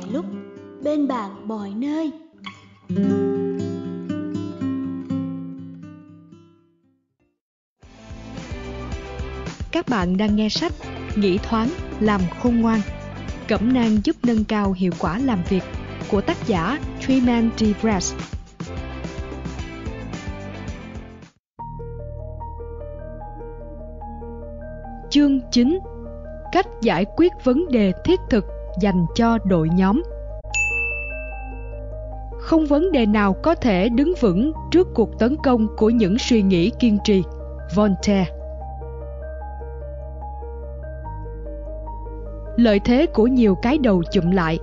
mọi lúc, bên bạn mọi nơi. Các bạn đang nghe sách Nghĩ thoáng, làm khôn ngoan, cẩm nang giúp nâng cao hiệu quả làm việc của tác giả Truman D. Brass. Chương 9. Cách giải quyết vấn đề thiết thực dành cho đội nhóm. Không vấn đề nào có thể đứng vững trước cuộc tấn công của những suy nghĩ kiên trì. Voltaire. Lợi thế của nhiều cái đầu chụm lại.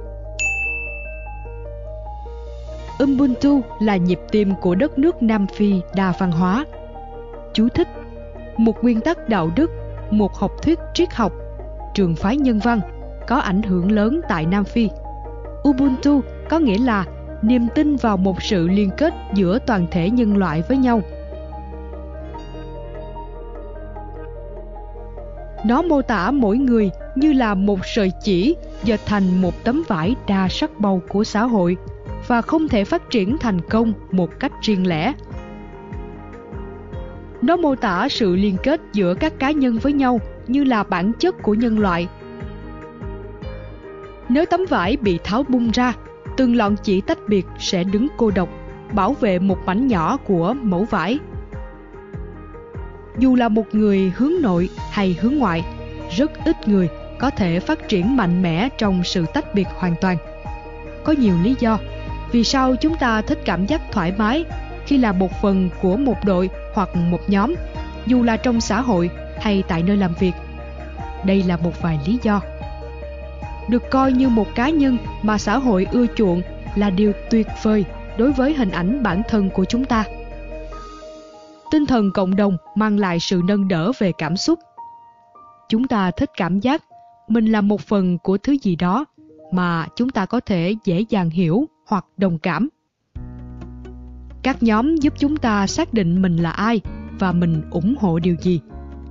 Ubuntu là nhịp tim của đất nước Nam Phi đa văn hóa. Chú thích: một nguyên tắc đạo đức, một học thuyết triết học, trường phái nhân văn có ảnh hưởng lớn tại Nam Phi. Ubuntu có nghĩa là niềm tin vào một sự liên kết giữa toàn thể nhân loại với nhau. Nó mô tả mỗi người như là một sợi chỉ dệt thành một tấm vải đa sắc màu của xã hội và không thể phát triển thành công một cách riêng lẻ. Nó mô tả sự liên kết giữa các cá nhân với nhau như là bản chất của nhân loại. Nếu tấm vải bị tháo bung ra, từng lọn chỉ tách biệt sẽ đứng cô độc, bảo vệ một mảnh nhỏ của mẩu vải. Dù là một người hướng nội hay hướng ngoại, rất ít người có thể phát triển mạnh mẽ trong sự tách biệt hoàn toàn. Có nhiều lý do vì sao chúng ta thích cảm giác thoải mái khi là một phần của một đội hoặc một nhóm, dù là trong xã hội hay tại nơi làm việc. Đây là một vài lý do. Được coi như một cá nhân mà xã hội ưa chuộng là điều tuyệt vời đối với hình ảnh bản thân của chúng ta. Tinh thần cộng đồng mang lại sự nâng đỡ về cảm xúc. Chúng ta thích cảm giác mình là một phần của thứ gì đó mà chúng ta có thể dễ dàng hiểu hoặc đồng cảm. Các nhóm giúp chúng ta xác định mình là ai và mình ủng hộ điều gì.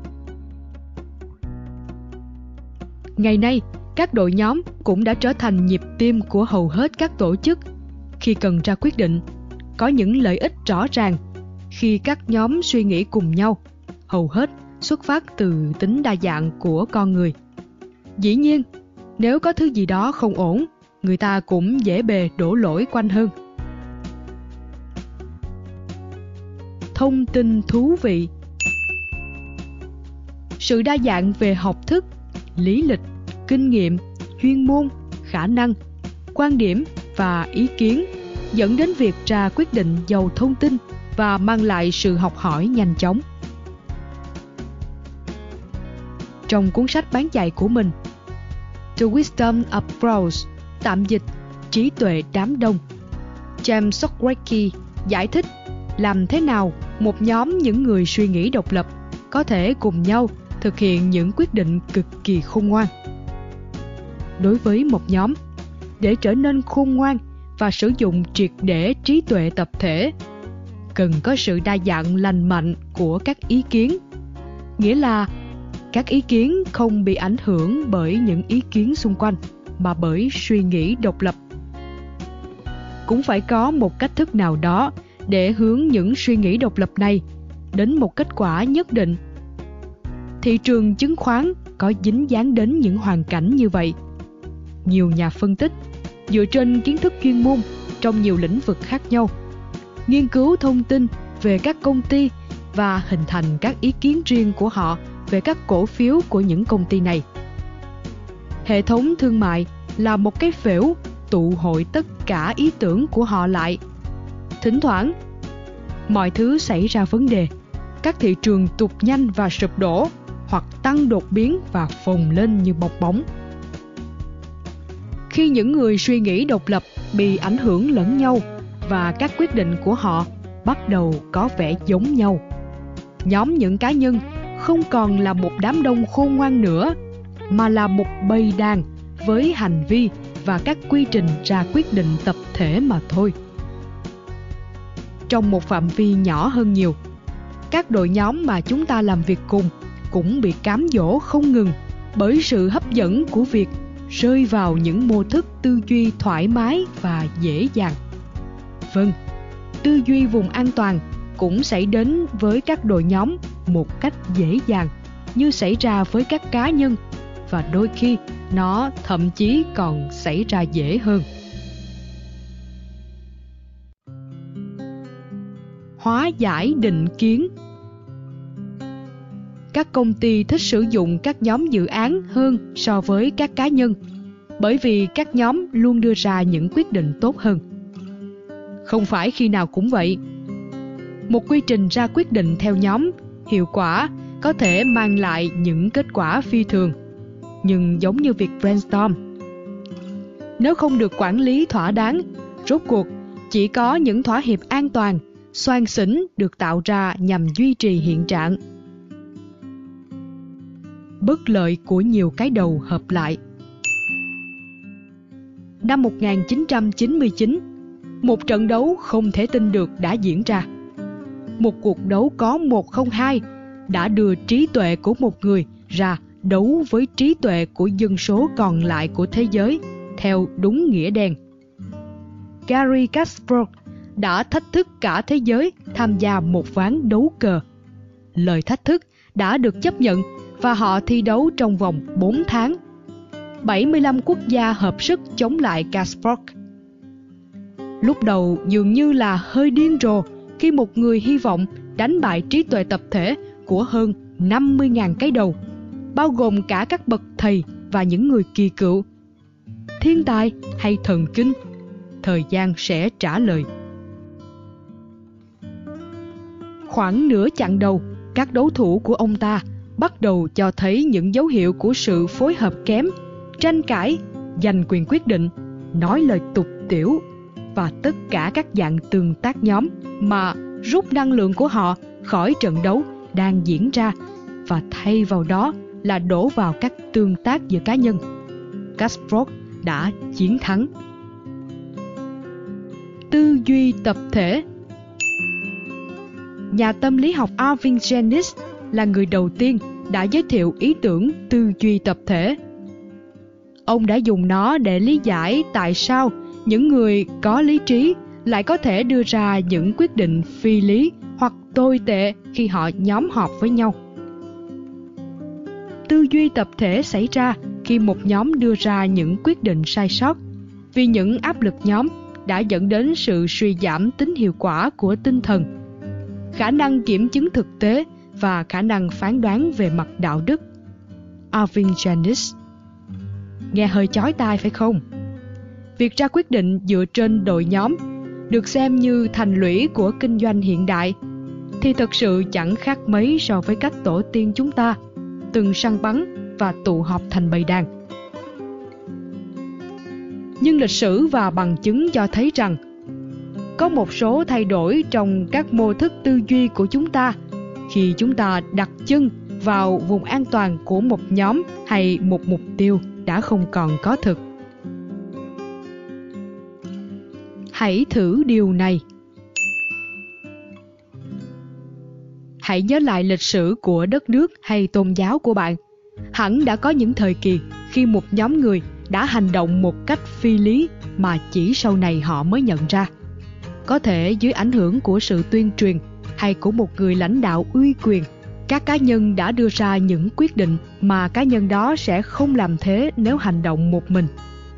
Ngày nay, các đội nhóm cũng đã trở thành nhịp tim của hầu hết các tổ chức. Khi cần ra quyết định, có những lợi ích rõ ràng khi các nhóm suy nghĩ cùng nhau, hầu hết xuất phát từ tính đa dạng của con người. Dĩ nhiên, nếu có thứ gì đó không ổn, người ta cũng dễ bề đổ lỗi quanh hơn. Thông tin thú vị. Sự đa dạng về học thức, lý lịch, kinh nghiệm, chuyên môn, khả năng, quan điểm và ý kiến dẫn đến việc ra quyết định giàu thông tin và mang lại sự học hỏi nhanh chóng. Trong cuốn sách bán chạy của mình, The Wisdom of Crowds, tạm dịch trí tuệ đám đông, James Socrates giải thích làm thế nào một nhóm những người suy nghĩ độc lập có thể cùng nhau thực hiện những quyết định cực kỳ khôn ngoan. Đối với một nhóm, để trở nên khôn ngoan và sử dụng triệt để trí tuệ tập thể, cần có sự đa dạng lành mạnh của các ý kiến, nghĩa là các ý kiến không bị ảnh hưởng bởi những ý kiến xung quanh mà bởi suy nghĩ độc lập. Cũng phải có một cách thức nào đó để hướng những suy nghĩ độc lập này đến một kết quả nhất định. Thị trường chứng khoán có dính dáng đến những hoàn cảnh như vậy. Nhiều nhà phân tích dựa trên kiến thức chuyên môn trong nhiều lĩnh vực khác nhau, nghiên cứu thông tin về các công ty và hình thành các ý kiến riêng của họ về các cổ phiếu của những công ty này. Hệ thống thương mại là một cái phễu tụ hội tất cả ý tưởng của họ lại. Thỉnh thoảng, mọi thứ xảy ra vấn đề, các thị trường tụt nhanh và sụp đổ, hoặc tăng đột biến và phồng lên như bong bóng. Khi những người suy nghĩ độc lập bị ảnh hưởng lẫn nhau và các quyết định của họ bắt đầu có vẻ giống nhau, nhóm những cá nhân không còn là một đám đông khôn ngoan nữa, mà là một bầy đàn với hành vi và các quy trình ra quyết định tập thể mà thôi. Trong một phạm vi nhỏ hơn nhiều, các đội nhóm mà chúng ta làm việc cùng cũng bị cám dỗ không ngừng bởi sự hấp dẫn của việc rơi vào những mô thức tư duy thoải mái và dễ dàng. Vâng, tư duy vùng an toàn cũng xảy đến với các đội nhóm một cách dễ dàng như xảy ra với các cá nhân, và đôi khi nó thậm chí còn xảy ra dễ hơn. Hóa giải định kiến. Các công ty thích sử dụng các nhóm dự án hơn so với các cá nhân, bởi vì các nhóm luôn đưa ra những quyết định tốt hơn. Không phải khi nào cũng vậy. Một quy trình ra quyết định theo nhóm hiệu quả có thể mang lại những kết quả phi thường, nhưng giống như việc brainstorm, nếu không được quản lý thỏa đáng, rốt cuộc chỉ có những thỏa hiệp an toàn, xoan xỉnh được tạo ra nhằm duy trì hiện trạng. Bất lợi của nhiều cái đầu hợp lại. Năm 1999, một trận đấu không thể tin được đã diễn ra. Một cuộc đấu có 1-0-2 đã đưa trí tuệ của một người ra đấu với trí tuệ của dân số còn lại của thế giới theo đúng nghĩa đen. Garry Kasparov đã thách thức cả thế giới tham gia một ván đấu cờ. Lời thách thức đã được chấp nhận và họ thi đấu trong vòng 4 tháng. 75 quốc gia hợp sức chống lại Kasparov. Lúc đầu dường như là hơi điên rồ khi một người hy vọng đánh bại trí tuệ tập thể của hơn 50.000 cái đầu, bao gồm cả các bậc thầy và những người kỳ cựu. Thiên tài hay thần kinh? Thời gian sẽ trả lời. Khoảng nửa chặng đầu, các đấu thủ của ông ta bắt đầu cho thấy những dấu hiệu của sự phối hợp kém, tranh cãi, giành quyền quyết định, nói lời tục tĩu và tất cả các dạng tương tác nhóm mà rút năng lượng của họ khỏi trận đấu đang diễn ra và thay vào đó là đổ vào các tương tác giữa cá nhân. Kasparov đã chiến thắng. Tư duy tập thể. Nhà tâm lý học Irving Janis là người đầu tiên đã giới thiệu ý tưởng tư duy tập thể. Ông đã dùng nó để lý giải tại sao những người có lý trí lại có thể đưa ra những quyết định phi lý hoặc tồi tệ khi họ nhóm họp với nhau. Tư duy tập thể xảy ra khi một nhóm đưa ra những quyết định sai sót, vì những áp lực nhóm đã dẫn đến sự suy giảm tính hiệu quả của tinh thần, khả năng kiểm chứng thực tế và khả năng phán đoán về mặt đạo đức. Irving Janis. Nghe hơi chói tai phải không? Việc ra quyết định dựa trên đội nhóm được xem như thành lũy của kinh doanh hiện đại, thì thật sự chẳng khác mấy so với các tổ tiên chúng ta từng săn bắn và tụ họp thành bầy đàn. Nhưng lịch sử và bằng chứng cho thấy rằng có một số thay đổi trong các mô thức tư duy của chúng ta khi chúng ta đặt chân vào vùng an toàn của một nhóm hay một mục tiêu đã không còn có thực. Hãy thử điều này. Hãy nhớ lại lịch sử của đất nước hay tôn giáo của bạn. Hẳn đã có những thời kỳ khi một nhóm người đã hành động một cách phi lý mà chỉ sau này họ mới nhận ra. Có thể dưới ảnh hưởng của sự tuyên truyền hay của một người lãnh đạo uy quyền, các cá nhân đã đưa ra những quyết định mà cá nhân đó sẽ không làm thế nếu hành động một mình.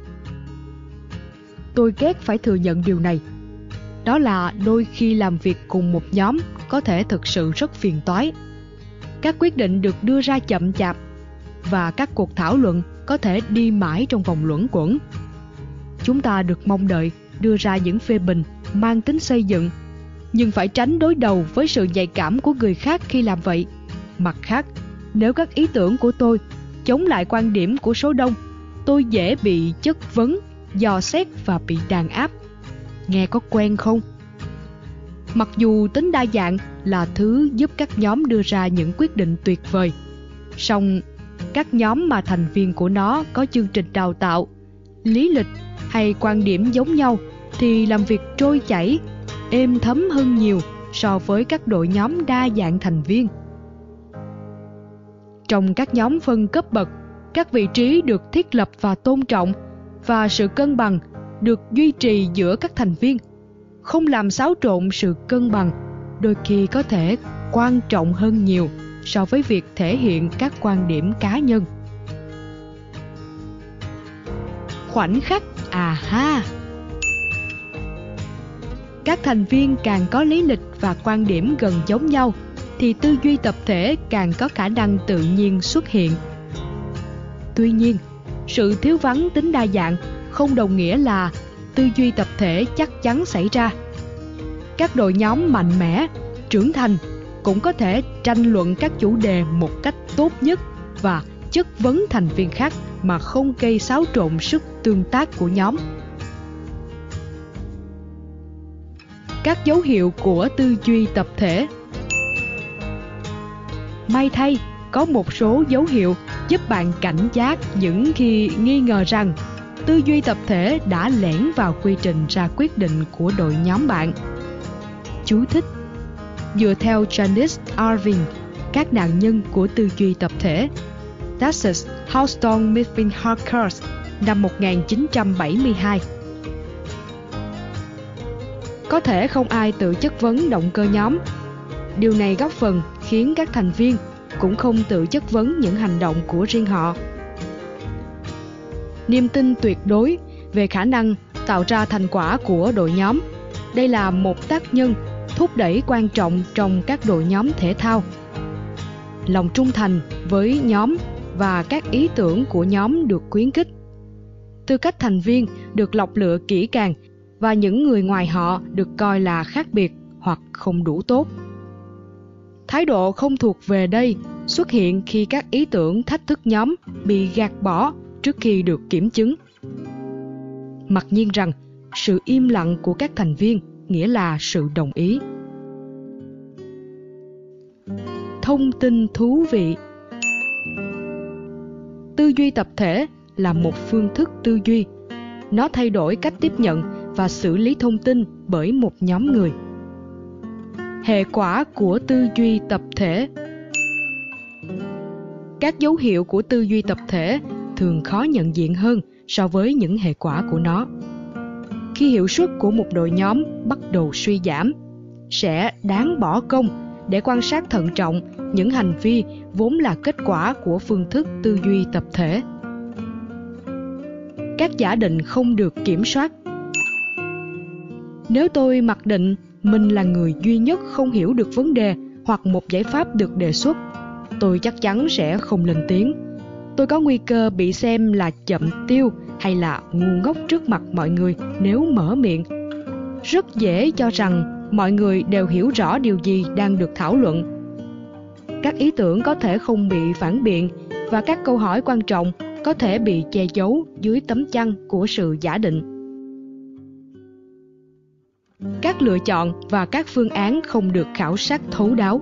Tôi ghét phải thừa nhận điều này. Đó là đôi khi làm việc cùng một nhóm có thể thực sự rất phiền toái. Các quyết định được đưa ra chậm chạp và các cuộc thảo luận có thể đi mãi trong vòng luẩn quẩn. Chúng ta được mong đợi đưa ra những phê bình mang tính xây dựng, nhưng phải tránh đối đầu với sự nhạy cảm của người khác khi làm vậy. Mặt khác, nếu các ý tưởng của tôi chống lại quan điểm của số đông, tôi dễ bị chất vấn, dò xét và bị đàn áp. Nghe có quen không? Mặc dù tính đa dạng là thứ giúp các nhóm đưa ra những quyết định tuyệt vời, song các nhóm mà thành viên của nó có chương trình đào tạo, lý lịch hay quan điểm giống nhau thì làm việc trôi chảy, êm thấm hơn nhiều so với các đội nhóm đa dạng thành viên. Trong các nhóm phân cấp bậc, Các vị trí được thiết lập và tôn trọng, và sự cân bằng được duy trì giữa các thành viên. Không làm xáo trộn sự cân bằng đôi khi có thể quan trọng hơn nhiều so với việc thể hiện các quan điểm cá nhân. Khoảnh khắc aha. Các thành viên càng có lý lịch và quan điểm gần giống nhau thì tư duy tập thể càng có khả năng tự nhiên xuất hiện. Tuy nhiên, sự thiếu vắng tính đa dạng không đồng nghĩa là tư duy tập thể chắc chắn xảy ra. Các đội nhóm mạnh mẽ, trưởng thành cũng có thể tranh luận các chủ đề một cách tốt nhất và chất vấn thành viên khác mà không gây xáo trộn sức tương tác của nhóm. Các dấu hiệu của tư duy tập thể. May thay, có một số dấu hiệu giúp bạn cảnh giác những khi nghi ngờ rằng tư duy tập thể đã lẻn vào quy trình ra quyết định của đội nhóm bạn. Chú thích: dựa theo Janice Irving, Các nạn nhân của tư duy tập thể, Texas Houston Mifflin Harkers, năm 1972. Có thể không ai tự chất vấn động cơ nhóm. Điều này góp phần khiến các thành viên cũng không tự chất vấn những hành động của riêng họ. Niềm tin tuyệt đối về khả năng tạo ra thành quả của đội nhóm. Đây là một tác nhân thúc đẩy quan trọng trong các đội nhóm thể thao. Lòng trung thành với nhóm và các ý tưởng của nhóm được khuyến khích. Tư cách thành viên được lọc lựa kỹ càng và những người ngoài họ được coi là khác biệt hoặc không đủ tốt. Thái độ không thuộc về đây xuất hiện khi các ý tưởng thách thức nhóm bị gạt bỏ trước khi được kiểm chứng. Mặc nhiên rằng sự im lặng của các thành viên nghĩa là sự đồng ý. Thông tin thú vị. Tư duy tập thể là một phương thức tư duy. Nó thay đổi cách tiếp nhận và xử lý thông tin bởi một nhóm người. Hệ quả của tư duy tập thể. Các dấu hiệu của tư duy tập thể thường khó nhận diện hơn so với những hệ quả của nó. Khi hiệu suất của một đội nhóm bắt đầu suy giảm, sẽ đáng bỏ công để quan sát thận trọng những hành vi vốn là kết quả của phương thức tư duy tập thể. Các giả định không được kiểm soát. Nếu tôi mặc định mình là người duy nhất không hiểu được vấn đề hoặc một giải pháp được đề xuất, tôi chắc chắn sẽ không lên tiếng. Tôi có nguy cơ bị xem là chậm tiêu hay là ngu ngốc trước mặt mọi người nếu mở miệng. Rất dễ cho rằng mọi người đều hiểu rõ điều gì đang được thảo luận. Các ý tưởng có thể không bị phản biện và các câu hỏi quan trọng có thể bị che giấu dưới tấm chăn của sự giả định. Các lựa chọn và các phương án không được khảo sát thấu đáo.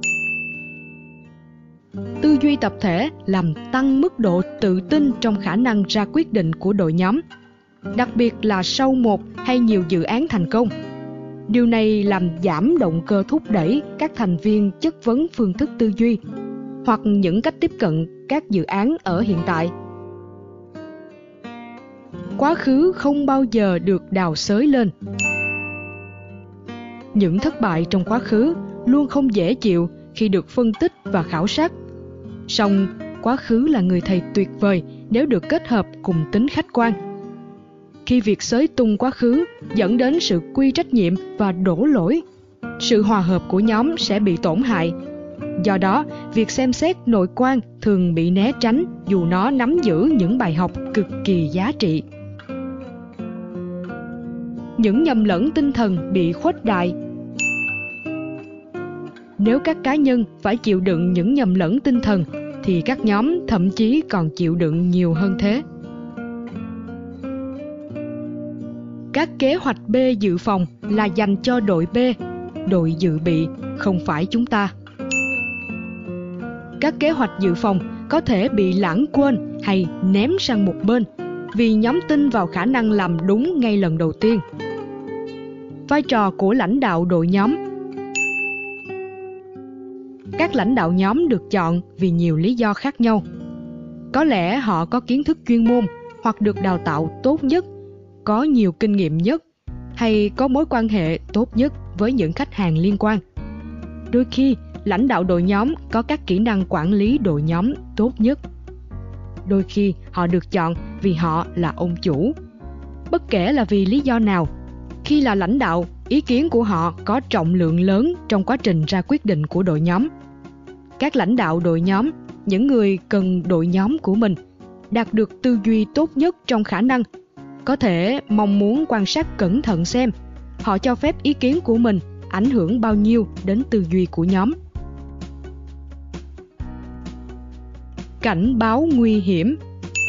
Tư duy tập thể làm tăng mức độ tự tin trong khả năng ra quyết định của đội nhóm, đặc biệt là sau một hay nhiều dự án thành công. Điều này làm giảm động cơ thúc đẩy các thành viên chất vấn phương thức tư duy hoặc những cách tiếp cận các dự án ở hiện tại. Quá khứ không bao giờ được đào xới lên. Những thất bại trong quá khứ luôn không dễ chịu khi được phân tích và khảo sát. Song quá khứ là người thầy tuyệt vời nếu được kết hợp cùng tính khách quan. Khi việc xới tung quá khứ dẫn đến sự quy trách nhiệm và đổ lỗi, sự hòa hợp của nhóm sẽ bị tổn hại. Do đó, việc xem xét nội quan thường bị né tránh dù nó nắm giữ những bài học cực kỳ giá trị. Những nhầm lẫn tinh thần bị khuếch đại. Nếu các cá nhân phải chịu đựng những nhầm lẫn tinh thần, thì các nhóm thậm chí còn chịu đựng nhiều hơn thế. Các kế hoạch B dự phòng là dành cho đội B, đội dự bị, không phải chúng ta. Các kế hoạch dự phòng có thể bị lãng quên hay ném sang một bên vì nhóm tin vào khả năng làm đúng ngay lần đầu tiên. Vai trò của lãnh đạo đội nhóm. Các lãnh đạo nhóm được chọn vì nhiều lý do khác nhau. Có lẽ họ có kiến thức chuyên môn hoặc được đào tạo tốt nhất, có nhiều kinh nghiệm nhất hay có mối quan hệ tốt nhất với những khách hàng liên quan. Đôi khi, lãnh đạo đội nhóm có các kỹ năng quản lý đội nhóm tốt nhất. Đôi khi, họ được chọn vì họ là ông chủ. Bất kể là vì lý do nào, khi là lãnh đạo, ý kiến của họ có trọng lượng lớn trong quá trình ra quyết định của đội nhóm. Các lãnh đạo đội nhóm, những người cần đội nhóm của mình đạt được tư duy tốt nhất trong khả năng, có thể mong muốn quan sát cẩn thận xem họ cho phép ý kiến của mình ảnh hưởng bao nhiêu đến tư duy của nhóm. Cảnh báo nguy hiểm.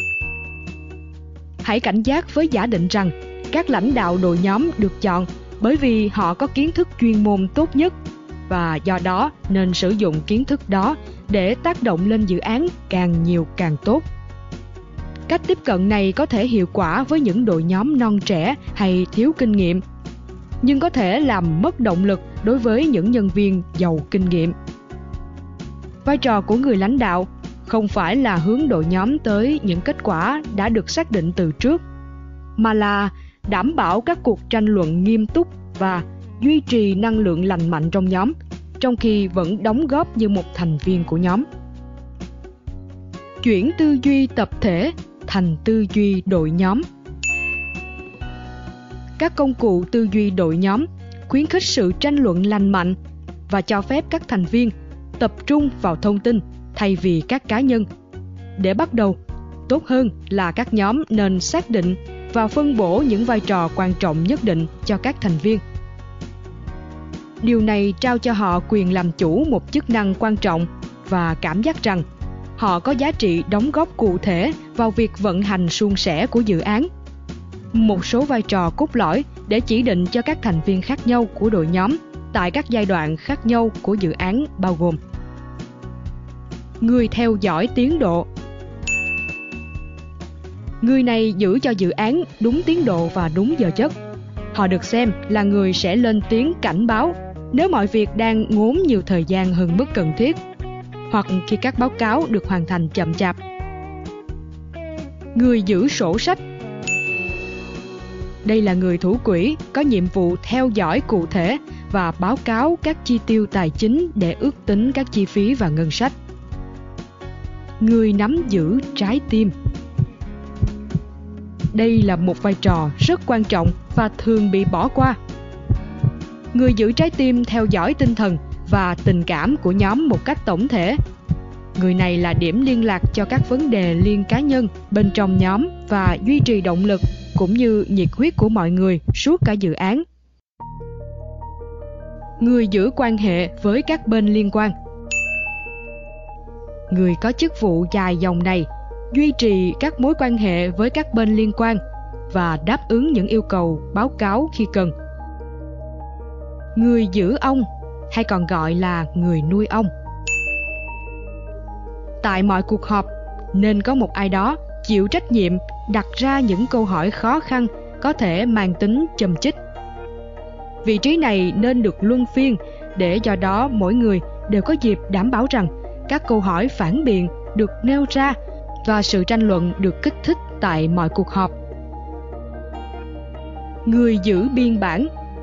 Hãy cảnh giác với giả định rằng các lãnh đạo đội nhóm được chọn bởi vì họ có kiến thức chuyên môn tốt nhất và do đó nên sử dụng kiến thức đó để tác động lên dự án càng nhiều càng tốt. Cách tiếp cận này có thể hiệu quả với những đội nhóm non trẻ hay thiếu kinh nghiệm, nhưng có thể làm mất động lực đối với những nhân viên giàu kinh nghiệm. Vai trò của người lãnh đạo không phải là hướng đội nhóm tới những kết quả đã được xác định từ trước, mà là đảm bảo các cuộc tranh luận nghiêm túc và duy trì năng lượng lành mạnh trong nhóm, trong khi vẫn đóng góp như một thành viên của nhóm. Chuyển tư duy tập thể thành tư duy đội nhóm. Các công cụ tư duy đội nhóm khuyến khích sự tranh luận lành mạnh và cho phép các thành viên tập trung vào thông tin thay vì các cá nhân. Để bắt đầu, tốt hơn là các nhóm nên xác định và phân bổ những vai trò quan trọng nhất định cho các thành viên. Điều này trao cho họ quyền làm chủ một chức năng quan trọng và cảm giác rằng họ có giá trị đóng góp cụ thể vào việc vận hành suôn sẻ của dự án. Một số vai trò cốt lõi để chỉ định cho các thành viên khác nhau của đội nhóm tại các giai đoạn khác nhau của dự án bao gồm: người theo dõi tiến độ. Người này giữ cho dự án đúng tiến độ và đúng giờ giấc. Họ được xem là người sẽ lên tiếng cảnh báo nếu mọi việc đang ngốn nhiều thời gian hơn mức cần thiết, hoặc khi các báo cáo được hoàn thành chậm chạp. Người giữ sổ sách. Đây là người thủ quỹ có nhiệm vụ theo dõi cụ thể và báo cáo các chi tiêu tài chính để ước tính các chi phí và ngân sách. Người nắm giữ trái tim. Đây là một vai trò rất quan trọng và thường bị bỏ qua. Người giữ trái tim theo dõi tinh thần và tình cảm của nhóm một cách tổng thể. Người này là điểm liên lạc cho các vấn đề liên cá nhân bên trong nhóm và duy trì động lực cũng như nhiệt huyết của mọi người suốt cả dự án. Người giữ quan hệ với các bên liên quan. Người có chức vụ dài dòng này duy trì các mối quan hệ với các bên liên quan và đáp ứng những yêu cầu báo cáo khi cần. Người giữ ong, hay còn gọi là người nuôi ong. Tại mọi cuộc họp, nên có một ai đó chịu trách nhiệm đặt ra những câu hỏi khó khăn có thể mang tính châm chích. Vị trí này nên được luân phiên để do đó mỗi người đều có dịp đảm bảo rằng các câu hỏi phản biện được nêu ra và sự tranh luận được kích thích tại mọi cuộc họp. Người giữ biên bản.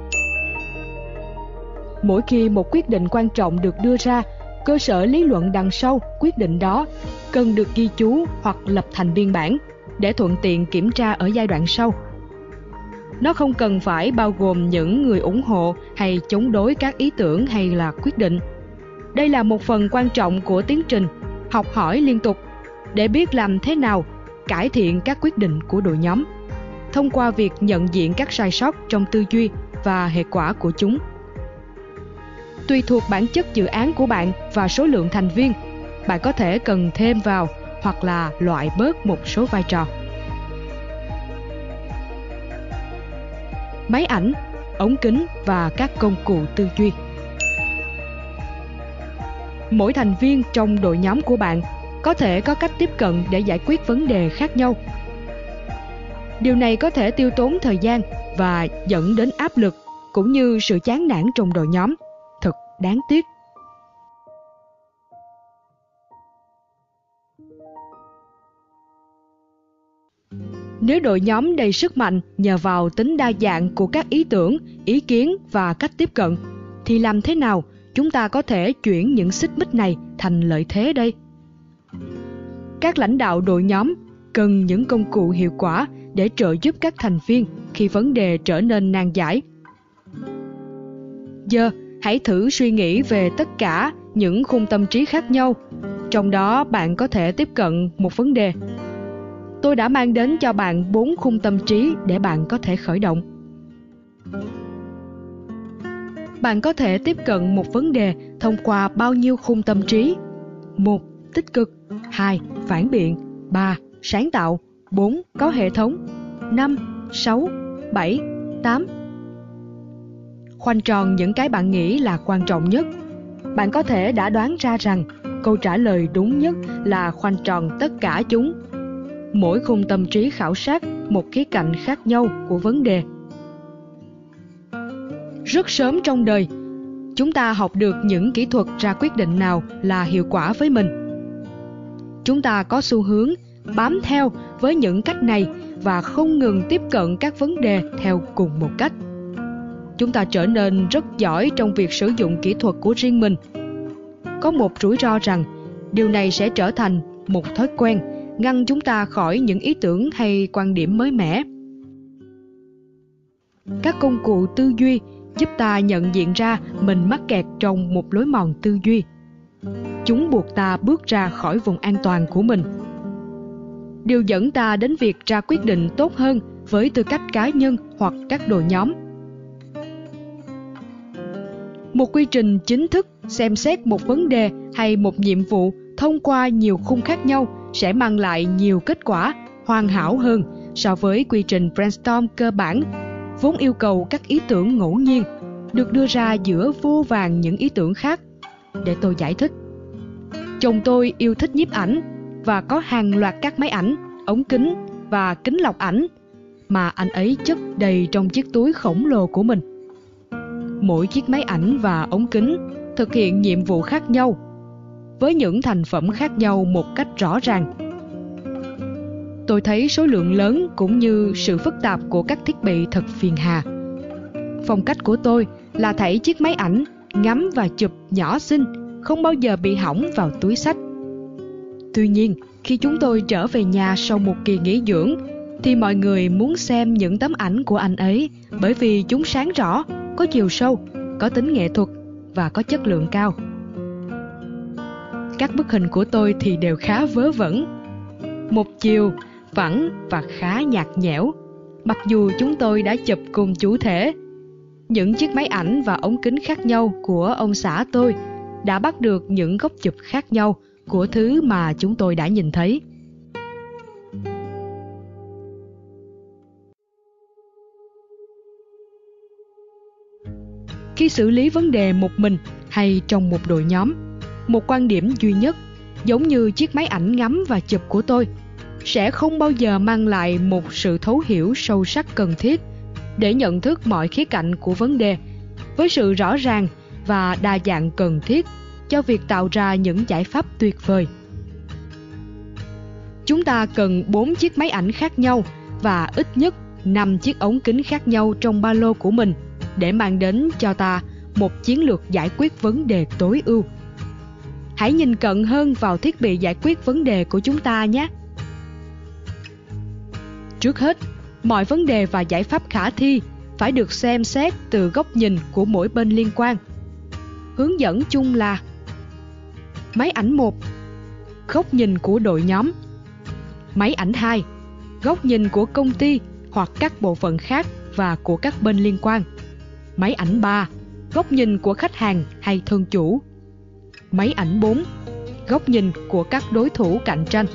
Mỗi khi một quyết định quan trọng được đưa ra, cơ sở lý luận đằng sau quyết định đó cần được ghi chú hoặc lập thành biên bản để thuận tiện kiểm tra ở giai đoạn sau. Nó không cần phải bao gồm những người ủng hộ hay chống đối các ý tưởng hay là quyết định. Đây là một phần quan trọng của tiến trình học hỏi liên tục để biết làm thế nào cải thiện các quyết định của đội nhóm thông qua việc nhận diện các sai sót trong tư duy và hệ quả của chúng. Tùy thuộc bản chất dự án của bạn và số lượng thành viên, bạn có thể cần thêm vào hoặc là loại bớt một số vai trò. Máy ảnh, ống kính và các công cụ tư duy. Mỗi thành viên trong đội nhóm của bạn có thể có cách tiếp cận để giải quyết vấn đề khác nhau. Điều này có thể tiêu tốn thời gian và dẫn đến áp lực cũng như sự chán nản trong đội nhóm. Thật đáng tiếc. Nếu đội nhóm đầy sức mạnh nhờ vào tính đa dạng của các ý tưởng, ý kiến và cách tiếp cận, thì làm thế nào chúng ta có thể chuyển những xích mích này thành lợi thế đây? Các lãnh đạo đội nhóm cần những công cụ hiệu quả để trợ giúp các thành viên khi vấn đề trở nên nan giải. Giờ, hãy thử suy nghĩ về tất cả những khung tâm trí khác nhau, trong đó bạn có thể tiếp cận một vấn đề. Tôi đã mang đến cho bạn 4 khung tâm trí để bạn có thể khởi động. Bạn có thể tiếp cận một vấn đề thông qua bao nhiêu khung tâm trí? 1. Tích cực. 2. Phản biện. 3. Sáng tạo. 4. Có hệ thống. 5. 6. 7. 8. Khoanh tròn những cái bạn nghĩ là quan trọng nhất. Bạn có thể đã đoán ra rằng câu trả lời đúng nhất là khoanh tròn tất cả chúng. Mỗi khung tâm trí khảo sát một khía cạnh khác nhau của vấn đề. Rất sớm trong đời, chúng ta học được những kỹ thuật ra quyết định nào là hiệu quả với mình. Chúng ta có xu hướng bám theo với những cách này và không ngừng tiếp cận các vấn đề theo cùng một cách. Chúng ta trở nên rất giỏi trong việc sử dụng kỹ thuật của riêng mình. Có một rủi ro rằng điều này sẽ trở thành một thói quen, ngăn chúng ta khỏi những ý tưởng hay quan điểm mới mẻ. Các công cụ tư duy giúp ta nhận diện ra mình mắc kẹt trong một lối mòn tư duy. Chúng buộc ta bước ra khỏi vùng an toàn của mình. Điều dẫn ta đến việc ra quyết định tốt hơn với tư cách cá nhân hoặc các đội nhóm. Một quy trình chính thức xem xét một vấn đề hay một nhiệm vụ thông qua nhiều khung khác nhau sẽ mang lại nhiều kết quả hoàn hảo hơn so với quy trình brainstorm cơ bản, vốn yêu cầu các ý tưởng ngẫu nhiên được đưa ra giữa vô vàn những ý tưởng khác. Để tôi giải thích. Chồng tôi yêu thích nhiếp ảnh và có hàng loạt các máy ảnh, ống kính và kính lọc ảnh mà anh ấy chất đầy trong chiếc túi khổng lồ của mình. Mỗi chiếc máy ảnh và ống kính thực hiện nhiệm vụ khác nhau, với những thành phẩm khác nhau một cách rõ ràng. Tôi thấy số lượng lớn cũng như sự phức tạp của các thiết bị thật phiền hà. Phong cách của tôi là thảy chiếc máy ảnh, ngắm và chụp nhỏ xinh, không bao giờ bị hỏng vào túi xách. Tuy nhiên, khi chúng tôi trở về nhà sau một kỳ nghỉ dưỡng, thì mọi người muốn xem những tấm ảnh của anh ấy bởi vì chúng sáng rõ, có chiều sâu, có tính nghệ thuật và có chất lượng cao. Các bức hình của tôi thì đều khá vớ vẩn, một chiều, phẳng và khá nhạt nhẽo, mặc dù chúng tôi đã chụp cùng chủ thể. Những chiếc máy ảnh và ống kính khác nhau của ông xã tôi đã bắt được những góc chụp khác nhau của thứ mà chúng tôi đã nhìn thấy. Khi xử lý vấn đề một mình hay trong một đội nhóm, một quan điểm duy nhất, giống như chiếc máy ảnh ngắm và chụp của tôi, sẽ không bao giờ mang lại một sự thấu hiểu sâu sắc cần thiết để nhận thức mọi khía cạnh của vấn đề, với sự rõ ràng và đa dạng cần thiết cho việc tạo ra những giải pháp tuyệt vời. Chúng ta cần 4 chiếc máy ảnh khác nhau và ít nhất 5 chiếc ống kính khác nhau trong ba lô của mình để mang đến cho ta một chiến lược giải quyết vấn đề tối ưu. Hãy nhìn cận hơn vào thiết bị giải quyết vấn đề của chúng ta nhé. Trước hết, mọi vấn đề và giải pháp khả thi phải được xem xét từ góc nhìn của mỗi bên liên quan. Hướng dẫn chung là: máy ảnh 1, góc nhìn của đội nhóm; máy ảnh 2, góc nhìn của công ty hoặc các bộ phận khác và của các bên liên quan; máy ảnh 3, góc nhìn của khách hàng hay thân chủ; máy ảnh 4, góc nhìn của các đối thủ cạnh tranh.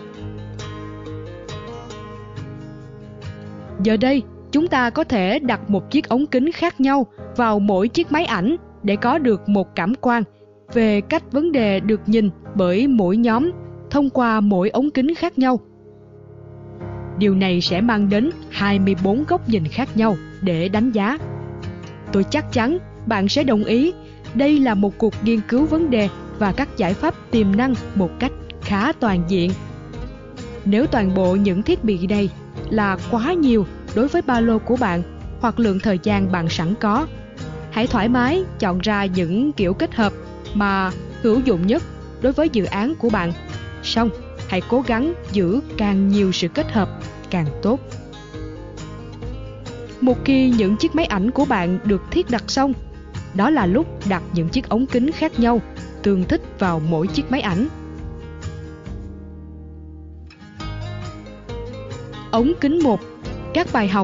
Giờ đây, chúng ta có thể đặt một chiếc ống kính khác nhau vào mỗi chiếc máy ảnh để có được một cảm quan về cách vấn đề được nhìn bởi mỗi nhóm thông qua mỗi ống kính khác nhau. Điều này sẽ mang đến 24 góc nhìn khác nhau để đánh giá. Tôi chắc chắn bạn sẽ đồng ý, đây là một cuộc nghiên cứu vấn đề và các giải pháp tiềm năng một cách khá toàn diện. Nếu toàn bộ những thiết bị này là quá nhiều đối với ba lô của bạn hoặc lượng thời gian bạn sẵn có. Hãy thoải mái chọn ra những kiểu kết hợp mà hữu dụng nhất đối với dự án của bạn. Song, hãy cố gắng giữ càng nhiều sự kết hợp càng tốt. Một khi những chiếc máy ảnh của bạn được thiết đặt xong, đó là lúc đặt những chiếc ống kính khác nhau tương thích vào mỗi chiếc máy ảnh. Ống kính 1. Các bài học.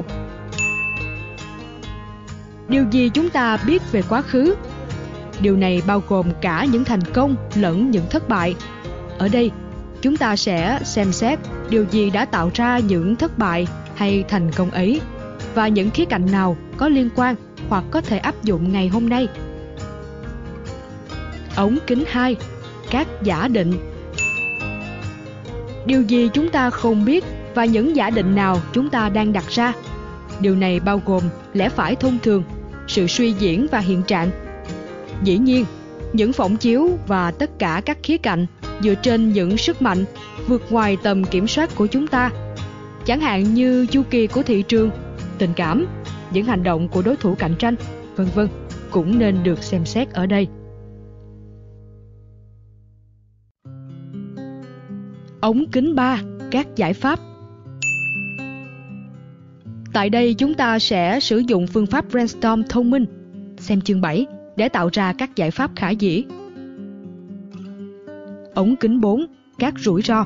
Điều gì chúng ta biết về quá khứ? Điều này bao gồm cả những thành công lẫn những thất bại. Ở đây, chúng ta sẽ xem xét điều gì đã tạo ra những thất bại hay thành công ấy và những khía cạnh nào có liên quan hoặc có thể áp dụng ngày hôm nay. Ống kính 2. Các giả định. Điều gì chúng ta không biết và những giả định nào chúng ta đang đặt ra? Điều này bao gồm lẽ phải thông thường, sự suy diễn và hiện trạng. Dĩ nhiên, những phỏng chiếu và tất cả các khía cạnh dựa trên những sức mạnh vượt ngoài tầm kiểm soát của chúng ta, chẳng hạn như chu kỳ của thị trường, tình cảm, những hành động của đối thủ cạnh tranh, v.v. cũng nên được xem xét ở đây. Ống kính 3. Các giải pháp. Tại đây chúng ta sẽ sử dụng phương pháp brainstorm thông minh, xem chương 7, để tạo ra các giải pháp khả dĩ. Ống kính 4. Các rủi ro.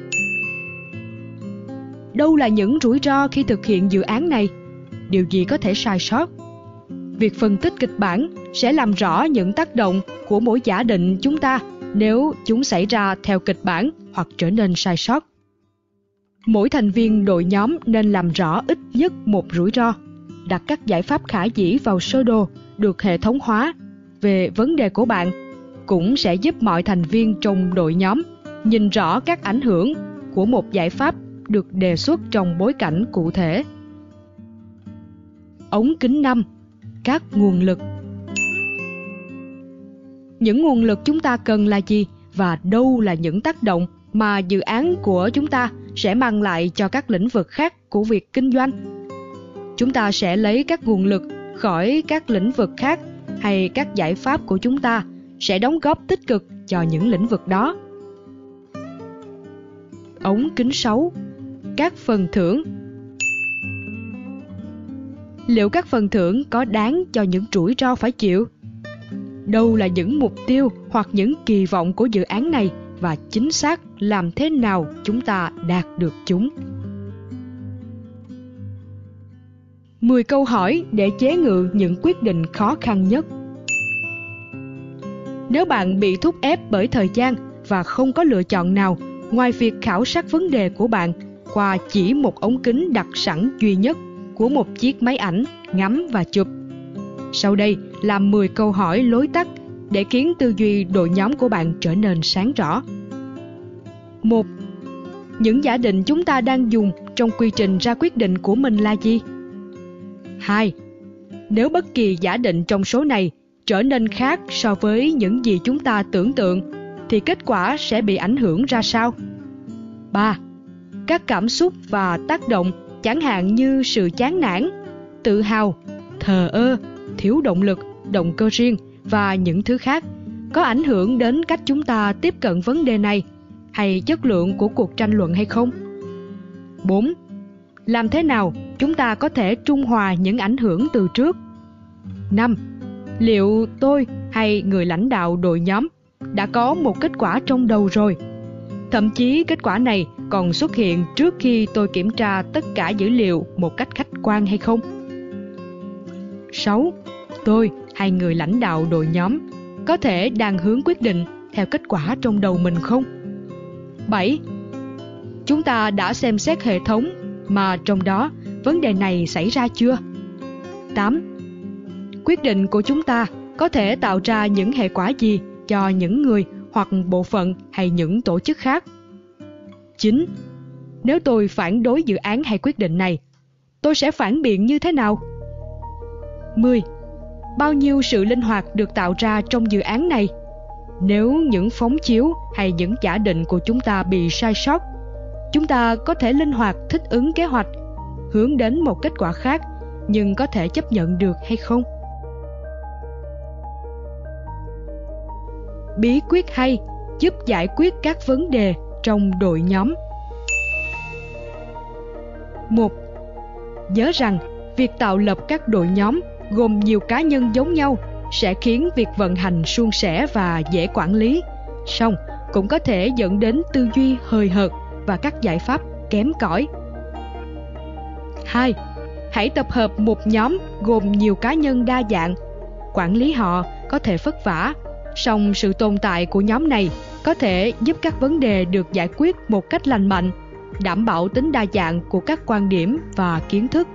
Đâu là những rủi ro khi thực hiện dự án này? Điều gì có thể sai sót? Việc phân tích kịch bản sẽ làm rõ những tác động của mỗi giả định chúng ta nếu chúng xảy ra theo kịch bản hoặc trở nên sai sót. Mỗi thành viên đội nhóm nên làm rõ ít nhất một rủi ro, đặt các giải pháp khả dĩ vào sơ đồ được hệ thống hóa về vấn đề của bạn, cũng sẽ giúp mọi thành viên trong đội nhóm nhìn rõ các ảnh hưởng của một giải pháp được đề xuất trong bối cảnh cụ thể. Ống kính 5. Các nguồn lực. Những nguồn lực chúng ta cần là gì và đâu là những tác động mà dự án của chúng ta sẽ mang lại cho các lĩnh vực khác của việc kinh doanh? Chúng ta sẽ lấy các nguồn lực khỏi các lĩnh vực khác hay các giải pháp của chúng ta sẽ đóng góp tích cực cho những lĩnh vực đó? Ống kính 6. Các phần thưởng. Liệu các phần thưởng có đáng cho những rủi ro phải chịu? Đâu là những mục tiêu hoặc những kỳ vọng của dự án này và chính xác làm thế nào chúng ta đạt được chúng? 10 câu hỏi để chế ngự những quyết định khó khăn nhất. Nếu bạn bị thúc ép bởi thời gian và không có lựa chọn nào ngoài việc khảo sát vấn đề của bạn qua chỉ một ống kính đặt sẵn duy nhất của một chiếc máy ảnh, ngắm và chụp. Sau đây là 10 câu hỏi lối tắt để khiến tư duy đội nhóm của bạn trở nên sáng rõ. 1. Những giả định chúng ta đang dùng trong quy trình ra quyết định của mình là gì? 2. Nếu bất kỳ giả định trong số này trở nên khác so với những gì chúng ta tưởng tượng, thì kết quả sẽ bị ảnh hưởng ra sao? 3. Các cảm xúc và tác động, chẳng hạn như sự chán nản, tự hào, thờ ơ, thiếu động lực, động cơ riêng và những thứ khác, có ảnh hưởng đến cách chúng ta tiếp cận vấn đề này hay chất lượng của cuộc tranh luận hay không? 4. Làm thế nào chúng ta có thể trung hòa những ảnh hưởng từ trước? 5. Liệu tôi hay người lãnh đạo đội nhóm đã có một kết quả trong đầu rồi? Thậm chí kết quả này còn xuất hiện trước khi tôi kiểm tra tất cả dữ liệu một cách khách quan hay không? 6. Tôi hay người lãnh đạo đội nhóm có thể đang hướng quyết định theo kết quả trong đầu mình không? 7. Chúng ta đã xem xét hệ thống mà trong đó vấn đề này xảy ra chưa? 8. Quyết định của chúng ta có thể tạo ra những hệ quả gì cho những người hoặc bộ phận hay những tổ chức khác? 9. Nếu tôi phản đối dự án hay quyết định này, tôi sẽ phản biện như thế nào? 10. Bao nhiêu sự linh hoạt được tạo ra trong dự án này? Nếu những phóng chiếu hay những giả định của chúng ta bị sai sót, chúng ta có thể linh hoạt thích ứng kế hoạch hướng đến một kết quả khác, nhưng có thể chấp nhận được hay không? Bí quyết hay giúp giải quyết các vấn đề trong đội nhóm. 1. Nhớ rằng, việc tạo lập các đội nhóm gồm nhiều cá nhân giống nhau sẽ khiến việc vận hành suôn sẻ và dễ quản lý, song cũng có thể dẫn đến tư duy hời hợt và các giải pháp kém cỏi. 2. Hãy tập hợp một nhóm gồm nhiều cá nhân đa dạng. Quản lý họ có thể vất vả, song sự tồn tại của nhóm này có thể giúp các vấn đề được giải quyết một cách lành mạnh, đảm bảo tính đa dạng của các quan điểm và kiến thức.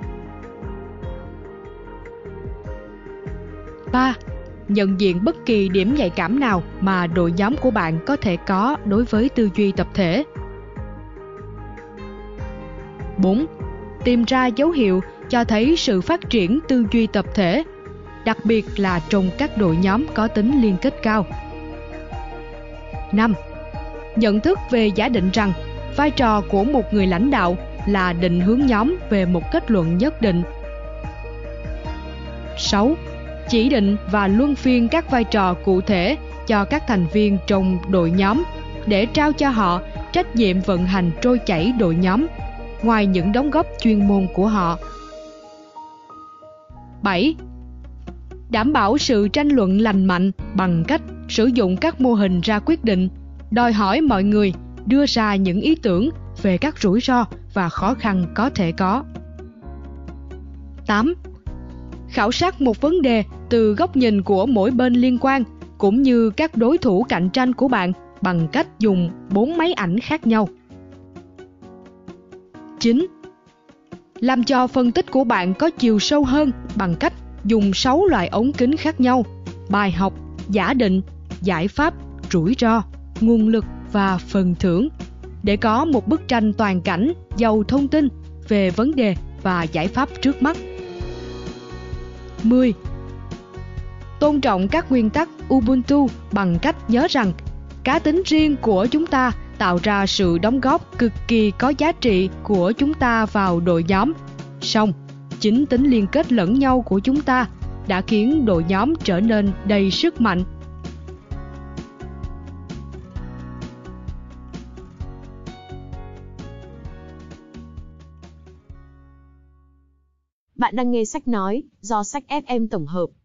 3. Nhận diện bất kỳ điểm nhạy cảm nào mà đội nhóm của bạn có thể có đối với tư duy tập thể. 4. Tìm ra dấu hiệu cho thấy sự phát triển tư duy tập thể, đặc biệt là trong các đội nhóm có tính liên kết cao. 5. Nhận thức về giả định rằng vai trò của một người lãnh đạo là định hướng nhóm về một kết luận nhất định. 6. Chỉ định và luân phiên các vai trò cụ thể cho các thành viên trong đội nhóm để trao cho họ trách nhiệm vận hành trôi chảy đội nhóm, ngoài những đóng góp chuyên môn của họ. 7. Đảm bảo sự tranh luận lành mạnh bằng cách sử dụng các mô hình ra quyết định, đòi hỏi mọi người đưa ra những ý tưởng về các rủi ro và khó khăn có thể có. 8. Khảo sát một vấn đề từ góc nhìn của mỗi bên liên quan, cũng như các đối thủ cạnh tranh của bạn bằng cách dùng 4 máy ảnh khác nhau. 9. Làm cho phân tích của bạn có chiều sâu hơn bằng cách dùng 6 loại ống kính khác nhau: bài học, giả định, giải pháp, rủi ro, nguồn lực và phần thưởng, để có một bức tranh toàn cảnh giàu thông tin về vấn đề và giải pháp trước mắt. 10. Tôn trọng các nguyên tắc Ubuntu bằng cách nhớ rằng cá tính riêng của chúng ta tạo ra sự đóng góp cực kỳ có giá trị của chúng ta vào đội nhóm. Song, chính tính liên kết lẫn nhau của chúng ta đã khiến đội nhóm trở nên đầy sức mạnh. Bạn đang nghe sách nói do Sách FM tổng hợp.